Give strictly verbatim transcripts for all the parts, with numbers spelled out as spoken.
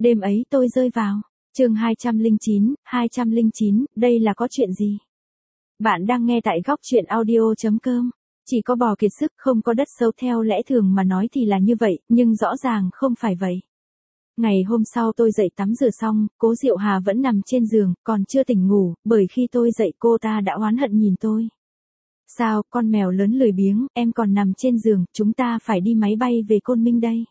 Đêm ấy tôi rơi vào. Chương hai trăm lẻ chín, hai trăm lẻ chín, đây là có chuyện gì? Bạn đang nghe tại góc truyện audio chấm com. Chỉ có bò kiệt sức không có đất sâu, theo lẽ thường mà nói thì là như vậy, nhưng rõ ràng không phải vậy. Ngày hôm sau tôi dậy tắm rửa xong, Cố Diệu Hà vẫn nằm trên giường, còn chưa tỉnh ngủ, bởi khi tôi dậy cô ta đã oán hận nhìn tôi. Sao, con mèo lớn lười biếng, em còn nằm trên giường, chúng ta phải đi máy bay về Côn Minh đây.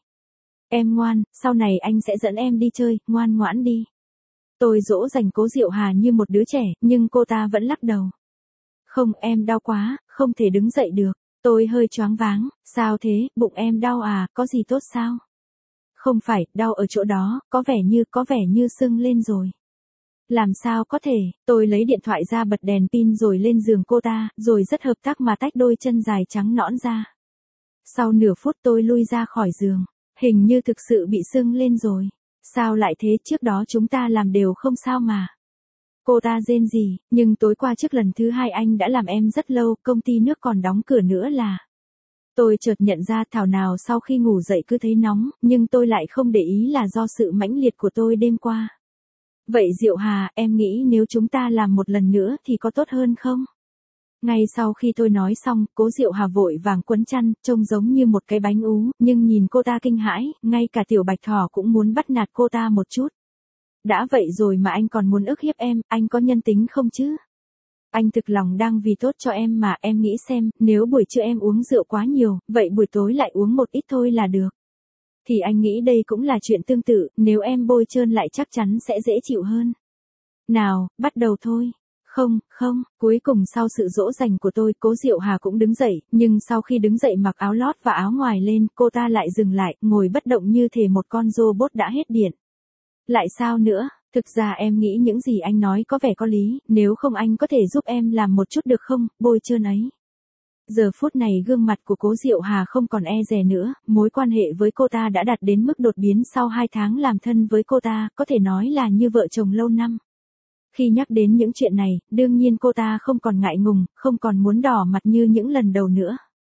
Em ngoan, sau này anh sẽ dẫn em đi chơi, ngoan ngoãn đi. Tôi dỗ dành Cố Diệu Hà như một đứa trẻ, nhưng cô ta vẫn lắc đầu. Không, em đau quá, không thể đứng dậy được. Tôi hơi choáng váng, sao thế, bụng em đau à, có gì tốt sao? Không phải, đau ở chỗ đó, có vẻ như, có vẻ như sưng lên rồi. Làm sao có thể, tôi lấy điện thoại ra bật đèn pin rồi lên giường cô ta, rồi rất hợp tác mà tách đôi chân dài trắng nõn ra. Sau nửa phút tôi lui ra khỏi giường, hình như thực sự bị sưng lên rồi. Sao lại thế, trước đó chúng ta làm đều không sao mà. Cô ta rên rỉ, nhưng tối qua trước lần thứ hai anh đã làm em rất lâu, công ty nước còn đóng cửa nữa là. Tôi chợt nhận ra thảo nào sau khi ngủ dậy cứ thấy nóng, nhưng tôi lại không để ý là do sự mãnh liệt của tôi đêm qua. Vậy Diệu Hà, em nghĩ nếu chúng ta làm một lần nữa thì có tốt hơn không? Ngay sau khi tôi nói xong, Cố Diệu Hà vội vàng quấn chăn, trông giống như một cái bánh ú, nhưng nhìn cô ta kinh hãi, ngay cả tiểu bạch thỏ cũng muốn bắt nạt cô ta một chút. Đã vậy rồi mà anh còn muốn ức hiếp em, anh có nhân tính không chứ? Anh thực lòng đang vì tốt cho em mà, em nghĩ xem, nếu buổi trưa em uống rượu quá nhiều, vậy buổi tối lại uống một ít thôi là được. Thì anh nghĩ đây cũng là chuyện tương tự, nếu em bôi trơn lại chắc chắn sẽ dễ chịu hơn. Nào, bắt đầu thôi. Không, không, cuối cùng sau sự dỗ dành của tôi, Cố Diệu Hà cũng đứng dậy, nhưng sau khi đứng dậy mặc áo lót và áo ngoài lên, cô ta lại dừng lại, ngồi bất động như thể một con robot đã hết điện. Lại sao nữa, thực ra em nghĩ những gì anh nói có vẻ có lý, nếu không anh có thể giúp em làm một chút được không, bôi trơn ấy. Giờ phút này gương mặt của Cố Diệu Hà không còn e dè nữa, mối quan hệ với cô ta đã đạt đến mức đột biến sau hai tháng làm thân với cô ta, có thể nói là như vợ chồng lâu năm. Khi nhắc đến những chuyện này, đương nhiên cô ta không còn ngại ngùng, không còn muốn đỏ mặt như những lần đầu nữa.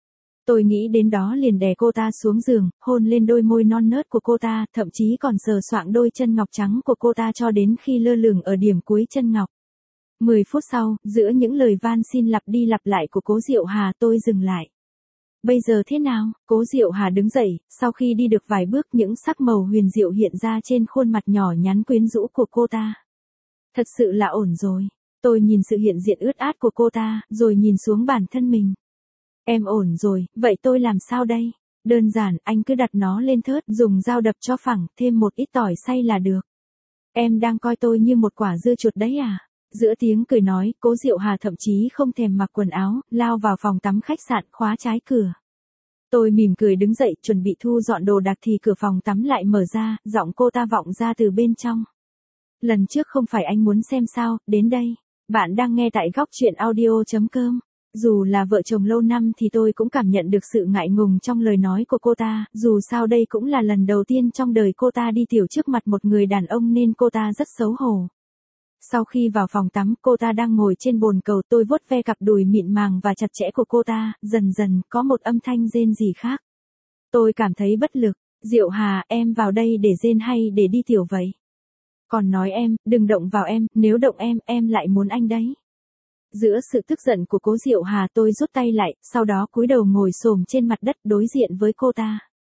Tôi nghĩ đến đó liền đè cô ta xuống giường, hôn lên đôi môi non nớt của cô ta, thậm chí còn sờ soạng đôi chân ngọc trắng của cô ta cho đến khi lơ lửng ở điểm cuối chân ngọc. Mười phút sau, giữa những lời van xin lặp đi lặp lại của Cố Diệu Hà tôi dừng lại. Bây giờ thế nào? Cố Diệu Hà đứng dậy, sau khi đi được vài bước những sắc màu huyền diệu hiện ra trên khuôn mặt nhỏ nhắn quyến rũ của cô ta. Thật sự là ổn rồi. Tôi nhìn sự hiện diện ướt át của cô ta, rồi nhìn xuống bản thân mình. Em ổn rồi, vậy tôi làm sao đây? Đơn giản, anh cứ đặt nó lên thớt, dùng dao đập cho phẳng, thêm một ít tỏi xay là được. Em đang coi tôi như một quả dưa chuột đấy à? Giữa tiếng cười nói, Cố Diệu Hà thậm chí không thèm mặc quần áo, lao vào phòng tắm khách sạn, khóa trái cửa. Tôi mỉm cười đứng dậy, chuẩn bị thu dọn đồ đạc thì cửa phòng tắm lại mở ra, giọng cô ta vọng ra từ bên trong. Lần trước không phải anh muốn xem sao, đến đây. Bạn đang nghe tại góc truyện audio chấm com. Dù là vợ chồng lâu năm thì tôi cũng cảm nhận được sự ngại ngùng trong lời nói của cô ta, dù sao đây cũng là lần đầu tiên trong đời cô ta đi tiểu trước mặt một người đàn ông nên cô ta rất xấu hổ. Sau khi vào phòng tắm, cô ta đang ngồi trên bồn cầu, tôi vuốt ve cặp đùi mịn màng và chặt chẽ của cô ta, dần dần có một âm thanh rên rỉ khác. Tôi cảm thấy bất lực. Diệu Hà, em vào đây để rên hay để đi tiểu vậy? Còn nói em, đừng động vào em, nếu động em, em lại muốn anh đấy. Giữa sự tức giận của Cố Diệu Hà tôi rút tay lại, sau đó cúi đầu ngồi xổm trên mặt đất đối diện với cô ta.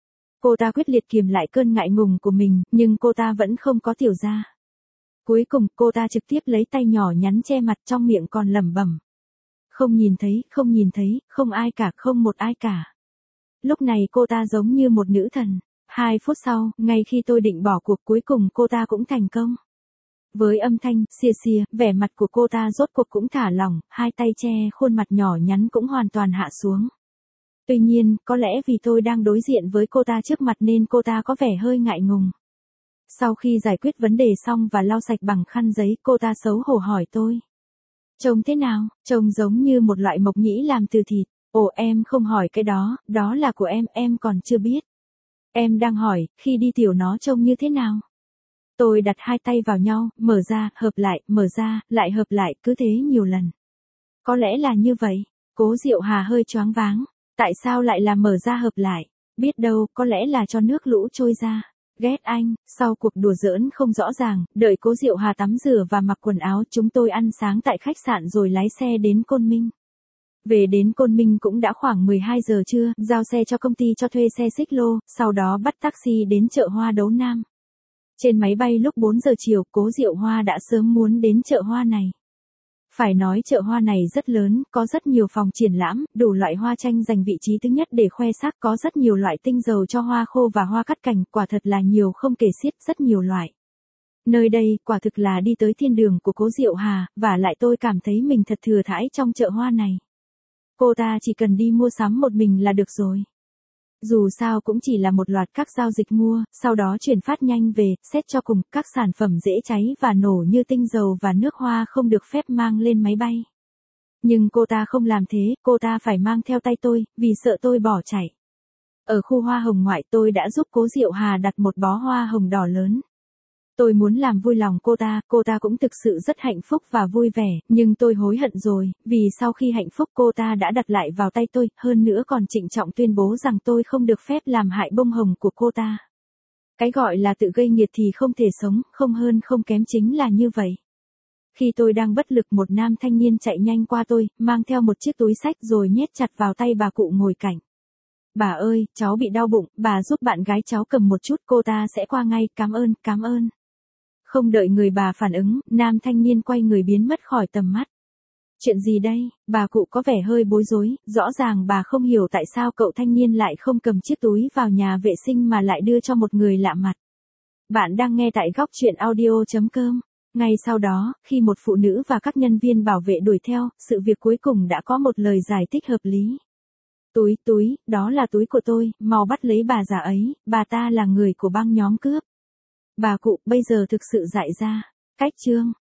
Cô ta quyết liệt kiềm lại cơn ngại ngùng của mình, nhưng cô ta vẫn không có tiểu ra. Cuối cùng, cô ta trực tiếp lấy tay nhỏ nhắn che mặt, trong miệng còn lẩm bẩm. Không nhìn thấy, không nhìn thấy, không ai cả, không một ai cả. Lúc này cô ta giống như một nữ thần. Hai phút sau, ngay khi tôi định bỏ cuộc, cuối cùng cô ta cũng thành công. Với âm thanh xìa xìa, vẻ mặt của cô ta rốt cuộc cũng thả lỏng, hai tay che khuôn mặt nhỏ nhắn cũng hoàn toàn hạ xuống. Tuy nhiên, có lẽ vì tôi đang đối diện với cô ta trước mặt nên cô ta có vẻ hơi ngại ngùng. Sau khi giải quyết vấn đề xong và lau sạch bằng khăn giấy, cô ta xấu hổ hỏi tôi. Trông thế nào? Trông giống như một loại mộc nhĩ làm từ thịt. Ồ, em không hỏi cái đó, đó là của em, em còn chưa biết. Em đang hỏi, khi đi tiểu nó trông như thế nào? Tôi đặt hai tay vào nhau, mở ra, hợp lại, mở ra, lại hợp lại, cứ thế nhiều lần. Có lẽ là như vậy. Cố Diệu Hà hơi choáng váng. Tại sao lại là mở ra hợp lại? Biết đâu, có lẽ là cho nước lũ trôi ra. Ghét anh, sau cuộc đùa giỡn không rõ ràng, đợi Cố Diệu Hà tắm rửa và mặc quần áo, chúng tôi ăn sáng tại khách sạn rồi lái xe đến Côn Minh. Về đến Côn Minh cũng đã khoảng mười hai giờ trưa, giao xe cho công ty cho thuê xe xích lô, sau đó bắt taxi đến chợ hoa Đấu Nam. Trên máy bay lúc bốn giờ chiều, Cố Diệu Hoa đã sớm muốn đến chợ hoa này. Phải nói chợ hoa này rất lớn, có rất nhiều phòng triển lãm, đủ loại hoa tranh giành vị trí thứ nhất để khoe sắc, có rất nhiều loại tinh dầu cho hoa khô và hoa cắt cành, quả thật là nhiều không kể xiết, rất nhiều loại. Nơi đây, quả thực là đi tới thiên đường của Cố Diệu Hà, và lại tôi cảm thấy mình thật thừa thãi trong chợ hoa này. Cô ta chỉ cần đi mua sắm một mình là được rồi. Dù sao cũng chỉ là một loạt các giao dịch mua, sau đó chuyển phát nhanh về, xét cho cùng, các sản phẩm dễ cháy và nổ như tinh dầu và nước hoa không được phép mang lên máy bay. Nhưng cô ta không làm thế, cô ta phải mang theo tay tôi, vì sợ tôi bỏ chạy. Ở khu hoa hồng ngoại tôi đã giúp Cố Diệu Hà đặt một bó hoa hồng đỏ lớn. Tôi muốn làm vui lòng cô ta, cô ta cũng thực sự rất hạnh phúc và vui vẻ, nhưng tôi hối hận rồi, vì sau khi hạnh phúc cô ta đã đặt lại vào tay tôi, hơn nữa còn trịnh trọng tuyên bố rằng tôi không được phép làm hại bông hồng của cô ta. Cái gọi là tự gây nghiệt thì không thể sống, không hơn không kém chính là như vậy. Khi tôi đang bất lực, một nam thanh niên chạy nhanh qua tôi, mang theo một chiếc túi xách rồi nhét chặt vào tay bà cụ ngồi cạnh. Bà ơi, cháu bị đau bụng, bà giúp bạn gái cháu cầm một chút, cô ta sẽ qua ngay, cảm ơn, cảm ơn. Không đợi người bà phản ứng, nam thanh niên quay người biến mất khỏi tầm mắt. Chuyện gì đây? Bà cụ có vẻ hơi bối rối, rõ ràng bà không hiểu tại sao cậu thanh niên lại không cầm chiếc túi vào nhà vệ sinh mà lại đưa cho một người lạ mặt. Bạn đang nghe tại góc truyện audio chấm com. Ngay sau đó, khi một phụ nữ và các nhân viên bảo vệ đuổi theo, sự việc cuối cùng đã có một lời giải thích hợp lý. Túi, túi, đó là túi của tôi, mau bắt lấy bà già ấy, bà ta là người của băng nhóm cướp. Bà cụ bây giờ thực sự dại ra. Cách chương